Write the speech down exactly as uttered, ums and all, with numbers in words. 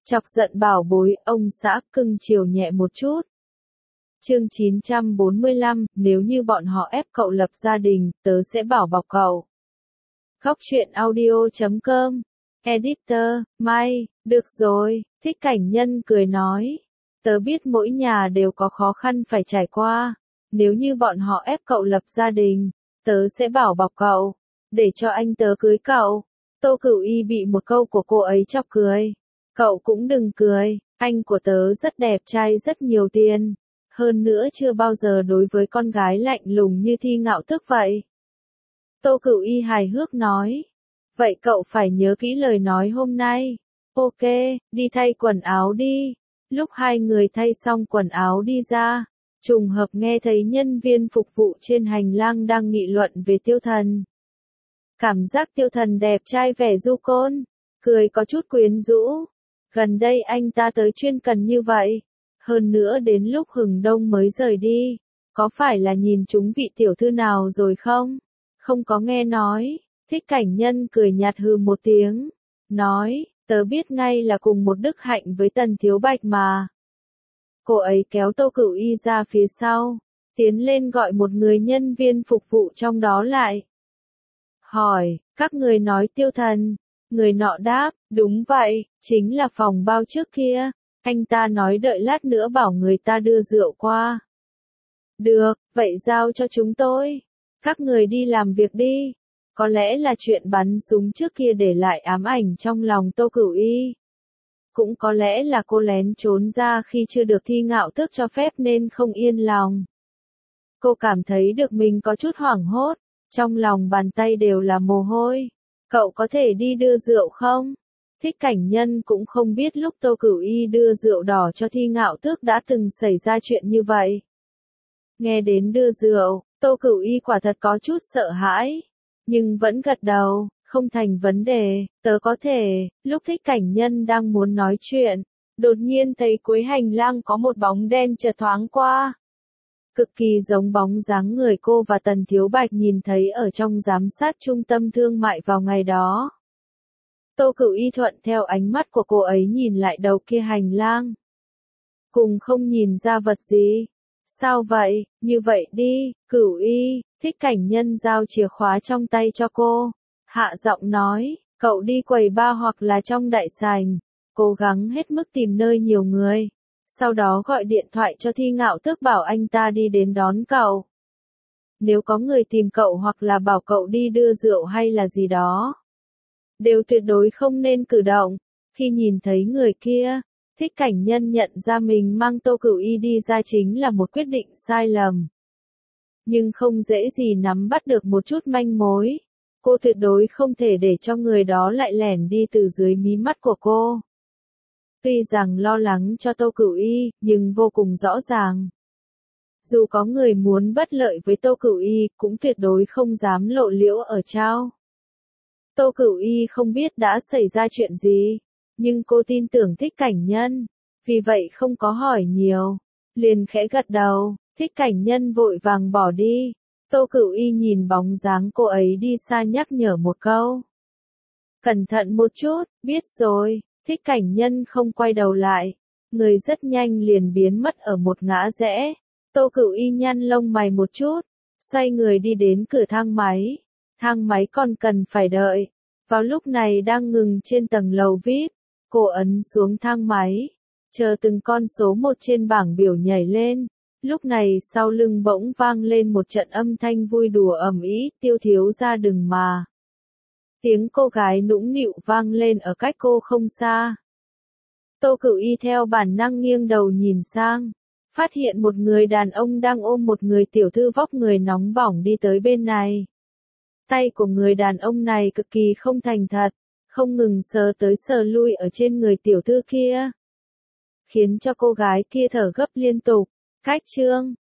Chọc giận bảo bối, ông xã cưng chiều nhẹ một chút. Chương chín trăm bốn mươi lăm, nếu như bọn họ ép cậu lập gia đình, tớ sẽ bảo bọc cậu. Góc truyện audio chấm com. Editor, May, được rồi, Thích Cảnh Nhân cười nói. Tớ biết mỗi nhà đều có khó khăn phải trải qua. Nếu như bọn họ ép cậu lập gia đình, tớ sẽ bảo bọc cậu, để cho anh tớ cưới cậu. Tô Cửu Y bị một câu của cô ấy chọc cười. Cậu cũng đừng cười, anh của tớ rất đẹp trai rất nhiều tiền. Hơn nữa chưa bao giờ đối với con gái lạnh lùng như Thi Ngạo Tước vậy. Tô Cửu Y hài hước nói. Vậy cậu phải nhớ kỹ lời nói hôm nay. Ok, đi thay quần áo đi. Lúc hai người thay xong quần áo đi ra, trùng hợp nghe thấy nhân viên phục vụ trên hành lang đang nghị luận về Tiêu Thần. Cảm giác Tiêu Thần đẹp trai vẻ du côn, cười có chút quyến rũ. Gần đây anh ta tới chuyên cần như vậy. Hơn nữa đến lúc hừng đông mới rời đi. Có phải là nhìn chúng vị tiểu thư nào rồi không? Không có nghe nói. Thích Cảnh Nhân cười nhạt hừ một tiếng. Nói, tớ biết ngay là cùng một đức hạnh với Tần Thiếu Bạch mà. Cô ấy kéo Tô Cửu Y ra phía sau. Tiến lên gọi một người nhân viên phục vụ trong đó lại. Hỏi, các người nói Tiêu Thần. Người nọ đáp, đúng vậy, chính là phòng bao trước kia. Anh ta nói đợi lát nữa bảo người ta đưa rượu qua. Được, vậy giao cho chúng tôi. Các người đi làm việc đi. Có lẽ là chuyện bắn súng trước kia để lại ám ảnh trong lòng Tô Cửu Y. Cũng có lẽ là cô lén trốn ra khi chưa được Thi Ngạo Tước cho phép nên không yên lòng. Cô cảm thấy được mình có chút hoảng hốt, trong lòng bàn tay đều là mồ hôi. Cậu có thể đi đưa rượu không? Thích Cảnh Nhân cũng không biết lúc Tô Cửu Y đưa rượu đỏ cho Thi Ngạo Tước đã từng xảy ra chuyện như vậy. Nghe đến đưa rượu, Tô Cửu Y quả thật có chút sợ hãi, nhưng vẫn gật đầu, không thành vấn đề, tớ có thể. Lúc Thích Cảnh Nhân đang muốn nói chuyện, đột nhiên thấy cuối hành lang có một bóng đen chợt thoáng qua. Cực kỳ giống bóng dáng người cô và Tần Thiếu Bạch nhìn thấy ở trong giám sát trung tâm thương mại vào ngày đó. Tô Cửu Y thuận theo ánh mắt của cô ấy nhìn lại đầu kia hành lang. Cùng không nhìn ra vật gì. Sao vậy, như vậy đi, Cửu Y, Thích Cảnh Nhân giao chìa khóa trong tay cho cô. Hạ giọng nói, cậu đi quầy bar hoặc là trong đại sảnh, cố gắng hết mức tìm nơi nhiều người. Sau đó gọi điện thoại cho Thi Ngạo Tước bảo anh ta đi đến đón cậu. Nếu có người tìm cậu hoặc là bảo cậu đi đưa rượu hay là gì đó, đều tuyệt đối không nên cử động. Khi nhìn thấy người kia, Thích Cảnh Nhân nhận ra mình mang Tô Cửu Y đi ra chính là một quyết định sai lầm. Nhưng không dễ gì nắm bắt được một chút manh mối. Cô tuyệt đối không thể để cho người đó lại lẻn đi từ dưới mí mắt của cô. Tuy rằng lo lắng cho Tô Cửu Y, nhưng vô cùng rõ ràng. Dù có người muốn bất lợi với Tô Cửu Y, cũng tuyệt đối không dám lộ liễu ở trao. Tô Cửu Y không biết đã xảy ra chuyện gì, nhưng cô tin tưởng Thích Cảnh Nhân, vì vậy không có hỏi nhiều, liền khẽ gật đầu. Thích Cảnh Nhân vội vàng bỏ đi. Tô Cửu Y nhìn bóng dáng cô ấy đi xa nhắc nhở một câu. Cẩn thận một chút, biết rồi. Thích Cảnh Nhân không quay đầu lại, người rất nhanh liền biến mất ở một ngã rẽ. Tô Cửu Y nhăn lông mày một chút, xoay người đi đến cửa thang máy. Thang máy còn cần phải đợi. Vào lúc này đang ngừng trên tầng lầu vi ai pi, cô ấn xuống thang máy, chờ từng con số một trên bảng biểu nhảy lên. Lúc này sau lưng bỗng vang lên một trận âm thanh vui đùa ầm ĩ, Tiêu thiếu gia đừng mà. Tiếng cô gái nũng nịu vang lên ở cách cô không xa. Tô Cửu Y theo bản năng nghiêng đầu nhìn sang, phát hiện một người đàn ông đang ôm một người tiểu thư vóc người nóng bỏng đi tới bên này. Tay của người đàn ông này cực kỳ không thành thật, không ngừng sờ tới sờ lui ở trên người tiểu thư kia, khiến cho cô gái kia thở gấp liên tục. Cách chương